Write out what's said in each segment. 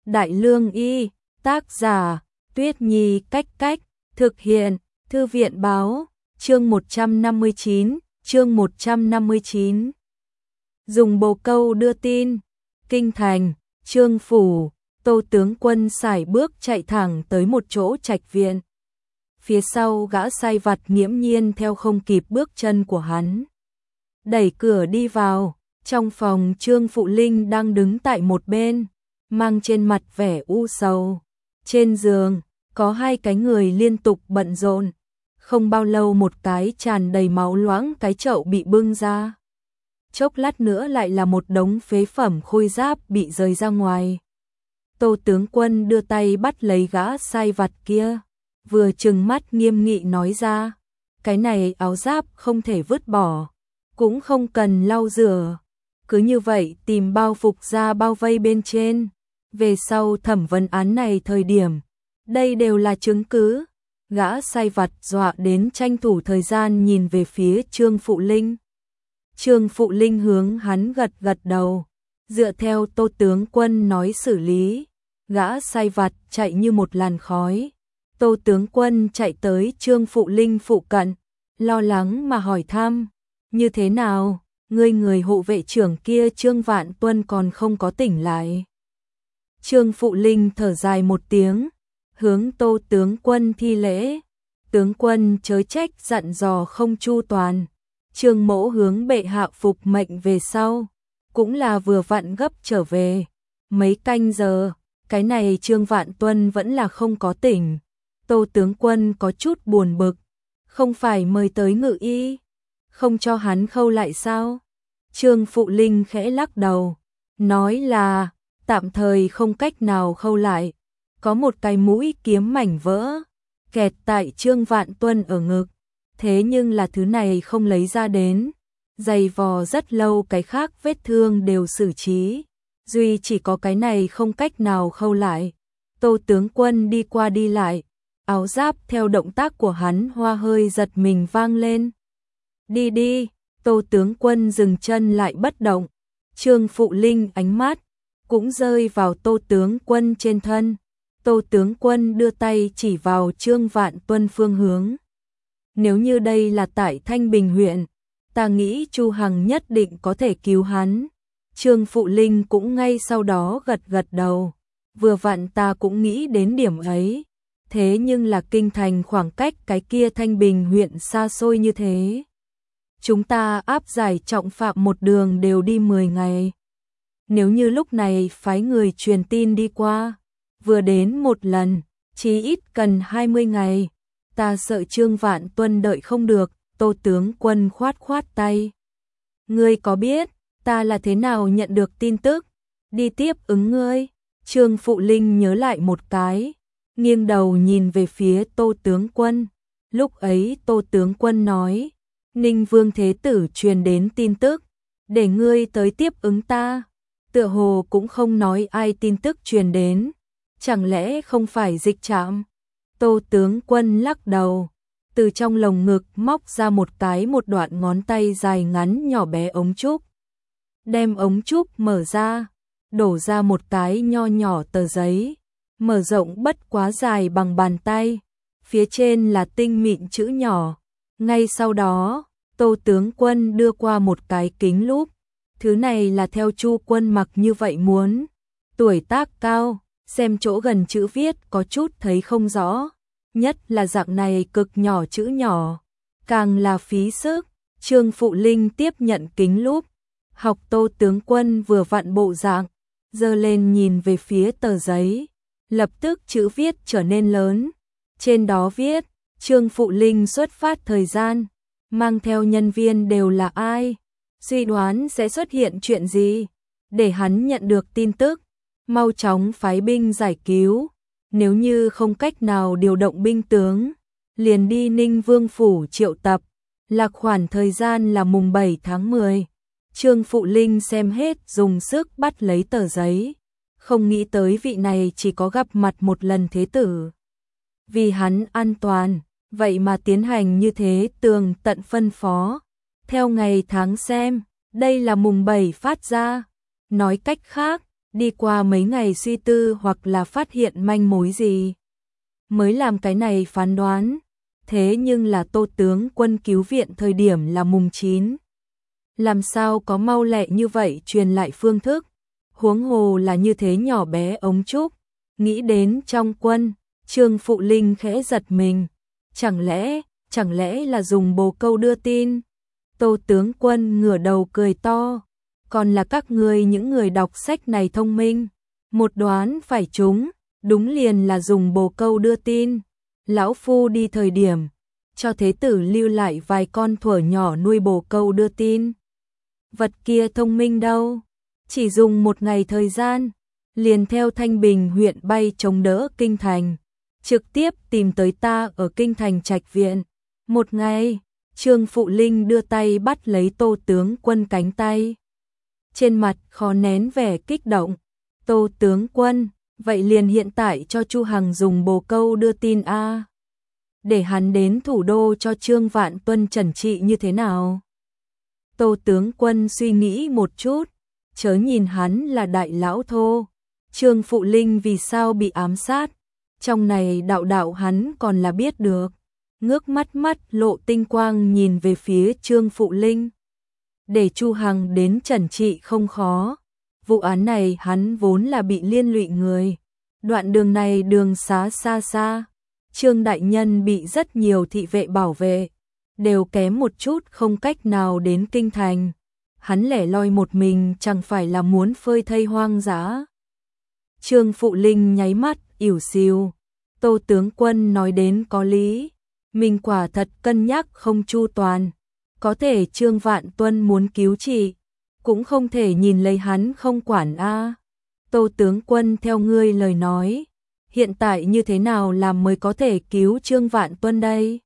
Đại Lương Y, tác giả, Tuyết Nhi Cách Cách, thực hiện, Thư viện Báo, chương 159, chương 159. Dùng bồ câu đưa tin, Kinh Thành, Trương Phủ, Tô tướng quân sải bước chạy thẳng tới một chỗ trạch viện. Phía sau gã sai vặt nghiễm nhiên theo không kịp bước chân của hắn. Đẩy cửa đi vào, trong phòng Trương Phụ Linh đang đứng tại một bên, mang trên mặt vẻ u sầu. Trên giường, có hai cái người liên tục bận rộn. Không bao lâu một cái tràn đầy máu loãng cái chậu bị bưng ra. Chốc lát nữa lại là một đống phế phẩm khôi giáp bị rời ra ngoài. Tô tướng quân đưa tay bắt lấy gã sai vặt kia, vừa trừng mắt nghiêm nghị nói ra, cái này áo giáp không thể vứt bỏ, cũng không cần lau rửa, cứ như vậy tìm bao phục ra bao vây bên trên. Về sau thẩm vấn án này thời điểm, đây đều là chứng cứ. Gã sai vặt dọa đến tranh thủ thời gian nhìn về phía Trương Phụ Linh. Trương Phụ Linh hướng hắn gật gật đầu, dựa theo Tô tướng quân nói xử lý. Gã sai vặt chạy như một làn khói. Tô tướng quân chạy tới Trương Phụ Linh phụ cận, lo lắng mà hỏi thăm, như thế nào, người hộ vệ trưởng kia Trương Vạn Tuân còn không có tỉnh lại. Trương Phụ Linh thở dài một tiếng, hướng Tô tướng quân thi lễ, tướng quân chớ trách dặn dò không chu toàn. Trương mỗ hướng bệ hạ phục mệnh về sau, cũng là vừa vặn gấp trở về, mấy canh giờ, cái này Trương Vạn Tuân vẫn là không có tỉnh. Tô tướng quân có chút buồn bực, không phải mời tới ngự y, không cho hắn khâu lại sao? Trương Phụ Linh khẽ lắc đầu, nói là tạm thời không cách nào khâu lại, có một cái mũi kiếm mảnh vỡ kẹt tại Trương Vạn Tuân ở ngực, thế nhưng là thứ này không lấy ra đến, giày vò rất lâu cái khác vết thương đều xử trí, duy chỉ có cái này không cách nào khâu lại. Tô tướng quân đi qua đi lại, áo giáp theo động tác của hắn hoa hơi giật mình vang lên. Đi đi, Tô tướng quân dừng chân lại bất động. Trương Phụ Linh ánh mắt cũng rơi vào Tô tướng quân trên thân. Tô tướng quân đưa tay chỉ vào Trương Vạn Tuân phương hướng. Nếu như đây là tại Thanh Bình huyện, ta nghĩ Chu Hằng nhất định có thể cứu hắn. Trương Phụ Linh cũng ngay sau đó gật gật đầu. Vừa vặn ta cũng nghĩ đến điểm ấy. Thế nhưng là Kinh Thành khoảng cách cái kia Thanh Bình huyện xa xôi như thế. Chúng ta áp giải trọng phạm một đường đều đi 10 ngày. Nếu như lúc này phái người truyền tin đi qua, vừa đến một lần, chí ít cần 20 ngày. Ta sợ Trương Vạn Tuân đợi không được. Tô tướng quân khoát khoát tay. Ngươi có biết ta là thế nào nhận được tin tức? Đi tiếp ứng ngươi. Trương Phụ Linh nhớ lại một cái, nghiêng đầu nhìn về phía Tô tướng quân. Lúc ấy Tô tướng quân nói, Ninh Vương Thế Tử truyền đến tin tức, để ngươi tới tiếp ứng ta. Tựa hồ cũng không nói ai tin tức truyền đến, chẳng lẽ không phải Dịch Trạm? Tô tướng quân lắc đầu, từ trong lồng ngực móc ra một đoạn ngón tay dài ngắn nhỏ bé ống trúc. Đem ống trúc mở ra, đổ ra một cái nho nhỏ tờ giấy, mở rộng bất quá dài bằng bàn tay, phía trên là tinh mịn chữ nhỏ. Ngay sau đó, Tô tướng quân đưa qua một cái kính lúp, thứ này là theo Chu quân mặc như vậy muốn. Tuổi tác cao, xem chỗ gần chữ viết có chút thấy không rõ, nhất là dạng này cực nhỏ chữ nhỏ, càng là phí sức. Trương Phụ Linh tiếp nhận kính lúp, học Tô tướng quân vừa vặn bộ dạng, giơ lên nhìn về phía tờ giấy, lập tức chữ viết trở nên lớn, trên đó viết, Trương Phụ Linh xuất phát thời gian, mang theo nhân viên đều là ai, suy đoán sẽ xuất hiện chuyện gì, để hắn nhận được tin tức, mau chóng phái binh giải cứu, nếu như không cách nào điều động binh tướng, liền đi Ninh Vương phủ triệu tập, lạc khoản thời gian là mùng 7 tháng 10. Trương Phụ Linh xem hết dùng sức bắt lấy tờ giấy, không nghĩ tới vị này chỉ có gặp mặt một lần thế tử. Vì hắn an toàn, vậy mà tiến hành như thế tường tận phân phó. Theo ngày tháng xem, đây là mùng 7 phát ra. Nói cách khác, đi qua mấy ngày suy tư hoặc là phát hiện manh mối gì, mới làm cái này phán đoán. Thế nhưng là Tô tướng quân cứu viện thời điểm là mùng 9. Làm sao có mau lẹ như vậy truyền lại phương thức, huống hồ là như thế nhỏ bé ống trúc. Nghĩ đến trong quân, Trương Phụ Linh khẽ giật mình. Chẳng lẽ là dùng bồ câu đưa tin? Tô tướng quân ngửa đầu cười to. Còn là các ngươi những người đọc sách này thông minh. Một đoán phải trúng, đúng liền là dùng bồ câu đưa tin. Lão phu đi thời điểm, cho thế tử lưu lại vài con thuở nhỏ nuôi bồ câu đưa tin. Vật kia thông minh đâu, chỉ dùng một ngày thời gian, liền theo Thanh Bình huyện bay chống đỡ kinh thành, trực tiếp tìm tới ta ở kinh thành Trạch viện. Một ngày, Trương Phụ Linh đưa tay bắt lấy Tô tướng quân cánh tay. Trên mặt khó nén vẻ kích động. Tô tướng quân, vậy liền hiện tại cho Chu Hằng dùng bồ câu đưa tin a, để hắn đến thủ đô cho Trương Vạn Tuân trần trị như thế nào? Tô tướng quân suy nghĩ một chút, chớ nhìn hắn là đại lão thô. Trương Phụ Linh vì sao bị ám sát? Trong này đạo hắn còn là biết được. Ngước mắt lộ tinh quang nhìn về phía Trương Phụ Linh. Để Chu Hằng đến trần trị không khó. Vụ án này hắn vốn là bị liên lụy người. Đoạn đường này đường xá xa xa. Trương đại nhân bị rất nhiều thị vệ bảo vệ, đều kém một chút không cách nào đến kinh thành. Hắn lẻ loi một mình chẳng phải là muốn phơi thây hoang dã. Trương Phụ Linh nháy mắt, ỉu xìu. Tô tướng quân nói đến có lý. Mình quả thật cân nhắc không chu toàn. Có thể Trương Vạn Tuân muốn cứu trị, cũng không thể nhìn lấy hắn không quản a. Tô tướng quân theo ngươi lời nói, hiện tại như thế nào làm mới có thể cứu Trương Vạn Tuân đây?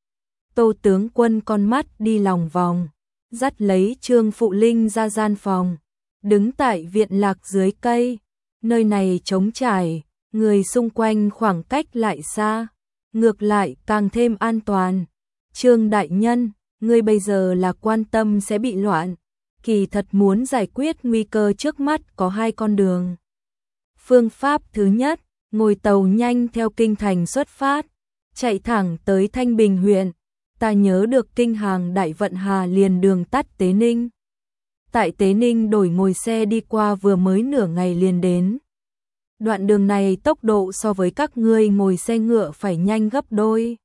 Tô tướng quân con mắt đi lòng vòng, dắt lấy Trương Phụ Linh ra gian phòng, đứng tại viện lạc dưới cây. Nơi này trống trải, người xung quanh khoảng cách lại xa, ngược lại càng thêm an toàn. Trương đại nhân, ngươi bây giờ là quan tâm sẽ bị loạn, kỳ thật muốn giải quyết nguy cơ trước mắt có hai con đường. Phương pháp thứ nhất, ngồi tàu nhanh theo kinh thành xuất phát, chạy thẳng tới Thanh Bình huyện. Ta nhớ được kinh hàng Đại Vận Hà liền đường tắt Tế Ninh. Tại Tế Ninh đổi ngồi xe đi qua vừa mới nửa ngày liền đến. Đoạn đường này tốc độ so với các ngươi ngồi xe ngựa phải nhanh gấp đôi.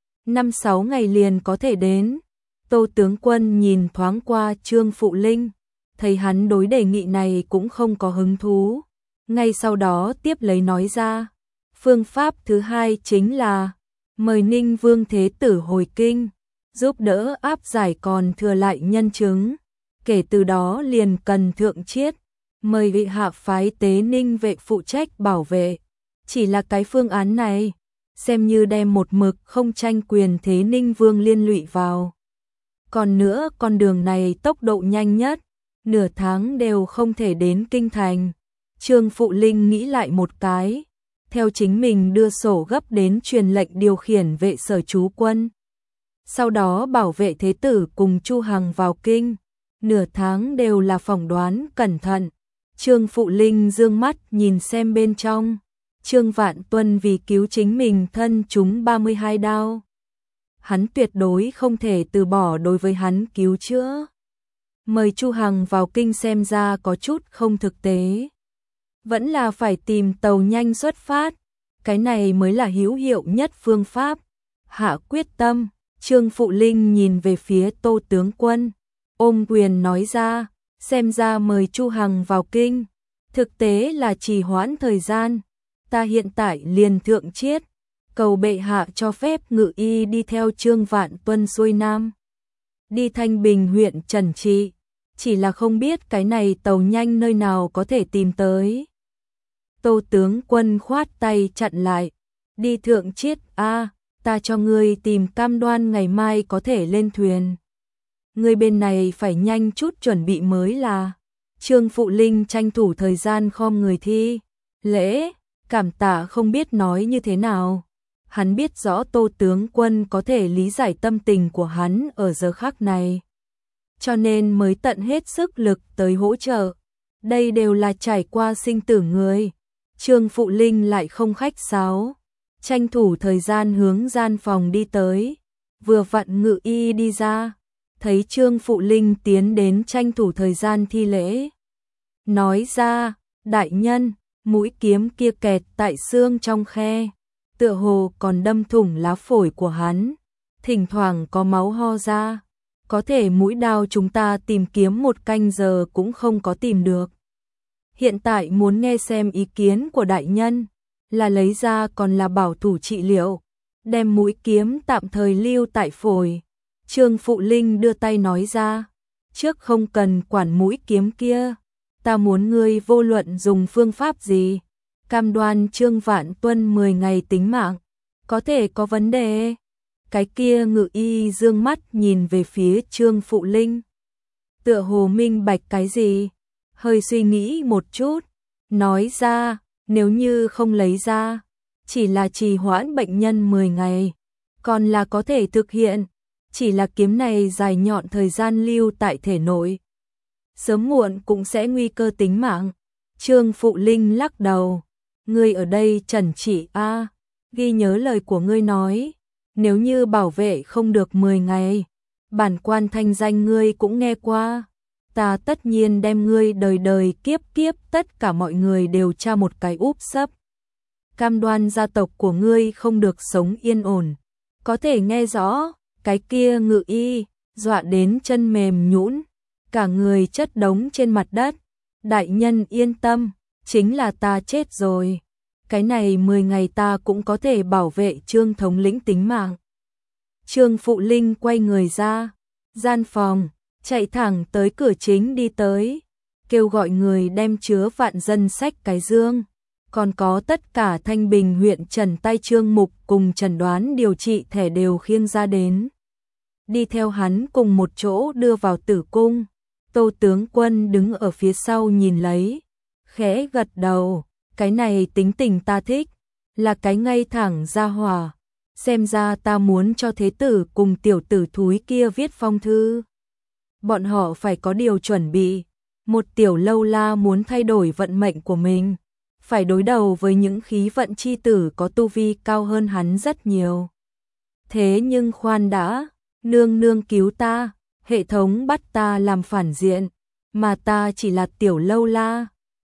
5-6 ngày liền có thể đến. Tô tướng quân nhìn thoáng qua Trương Phụ Linh, thấy hắn đối đề nghị này cũng không có hứng thú. Ngay sau đó tiếp lấy nói ra, phương pháp thứ hai chính là mời Ninh Vương Thế Tử hồi kinh, giúp đỡ áp giải còn thừa lại nhân chứng. Kể từ đó liền cần thượng chiết, mời vị hạ phái Tế Ninh vệ phụ trách bảo vệ. Chỉ là cái phương án này, xem như đem một mực không tranh quyền Thế Ninh Vương liên lụy vào. Còn nữa, con đường này tốc độ nhanh nhất, nửa tháng đều không thể đến kinh thành. Trương Phụ Linh nghĩ lại một cái, theo chính mình đưa sổ gấp đến truyền lệnh điều khiển vệ sở trú quân. Sau đó bảo vệ thế tử cùng Chu Hằng vào kinh, nửa tháng đều là phỏng đoán cẩn thận. Trương Phụ Linh dương mắt nhìn xem bên trong, Trương Vạn Tuân vì cứu chính mình thân trúng 32 đao. Hắn tuyệt đối không thể từ bỏ đối với hắn cứu chữa. Mời Chu Hằng vào kinh xem ra có chút không thực tế. Vẫn là phải tìm tàu nhanh xuất phát, cái này mới là hữu hiệu nhất phương pháp. Hạ quyết tâm, Trương Phụ Linh nhìn về phía Tô tướng quân, ôm quyền nói ra, xem ra mời Chu Hằng vào kinh, thực tế là trì hoãn thời gian. Ta hiện tại liền thượng chiết, cầu bệ hạ cho phép ngự y đi theo Trương Vạn Tuân xuôi nam, đi Thanh Bình huyện trần trị, chỉ là không biết cái này tàu nhanh nơi nào có thể tìm tới. Tô tướng quân khoát tay chặn lại, đi thượng chiết a, ta cho ngươi tìm cam đoan ngày mai có thể lên thuyền. Ngươi bên này phải nhanh chút chuẩn bị mới là. Trương Phụ Linh tranh thủ thời gian khom người thi lễ, cảm tạ không biết nói như thế nào. Hắn biết rõ Tô tướng quân có thể lý giải tâm tình của hắn ở giờ khắc này, cho nên mới tận hết sức lực tới hỗ trợ. Đây đều là trải qua sinh tử người. Trương Phụ Linh lại không khách sáo, tranh thủ thời gian hướng gian phòng đi tới. Vừa vặn Ngự Y đi ra, thấy Trương Phụ Linh tiến đến tranh thủ thời gian thi lễ. Nói ra, đại nhân, mũi kiếm kia kẹt tại xương trong khe, tựa hồ còn đâm thủng lá phổi của hắn, thỉnh thoảng có máu ho ra. Có thể mũi đao chúng ta tìm kiếm 1 canh giờ cũng không có tìm được. Hiện tại muốn nghe xem ý kiến của đại nhân, là lấy ra còn là bảo thủ trị liệu, đem mũi kiếm tạm thời lưu tại phổi. Trương Phụ Linh đưa tay nói ra, trước không cần quản mũi kiếm kia, ta muốn ngươi vô luận dùng phương pháp gì, cam đoan Trương Vạn Tuân 10 ngày tính mạng. Có thể có vấn đề. Cái kia Ngự Y dương mắt nhìn về phía Trương Phụ Linh, tựa hồ minh bạch cái gì, hơi suy nghĩ một chút, nói ra, nếu như không lấy ra, chỉ là trì hoãn bệnh nhân 10 ngày, còn là có thể thực hiện, chỉ là kiếm này dài nhọn thời gian lưu tại thể nội, sớm muộn cũng sẽ nguy cơ tính mạng. Trương Phụ Linh lắc đầu, ngươi ở đây trần trị a, ghi nhớ lời của ngươi nói, nếu như bảo vệ không được 10 ngày, bản quan thanh danh ngươi cũng nghe qua, ta tất nhiên đem ngươi đời đời kiếp kiếp tất cả mọi người đều tra một cái úp sấp. Cam đoan gia tộc của ngươi không được sống yên ổn. Có thể nghe rõ, cái kia Ngự Y, dọa đến chân mềm nhũn, cả người chất đống trên mặt đất. Đại nhân yên tâm, chính là ta chết rồi. Cái này 10 ngày ta cũng có thể bảo vệ Trương thống lĩnh tính mạng. Trương Phụ Linh quay người ra, gian phòng, chạy thẳng tới cửa chính đi tới, kêu gọi người đem chứa vạn dân sách cái dương, còn có tất cả Thanh Bình huyện trần tay Trương Mục cùng chẩn đoán điều trị thẻ đều khiêng ra đến. Đi theo hắn cùng một chỗ đưa vào tử cung. Tô tướng quân đứng ở phía sau nhìn lấy, khẽ gật đầu, cái này tính tình ta thích, là cái ngay thẳng ra hòa. Xem ra ta muốn cho thế tử cùng tiểu tử thúi kia viết phong thư. Bọn họ phải có điều chuẩn bị, một tiểu lâu la muốn thay đổi vận mệnh của mình, phải đối đầu với những khí vận chi tử có tu vi cao hơn hắn rất nhiều. Thế nhưng khoan đã, nương nương cứu ta, hệ thống bắt ta làm phản diện, mà ta chỉ là tiểu lâu la,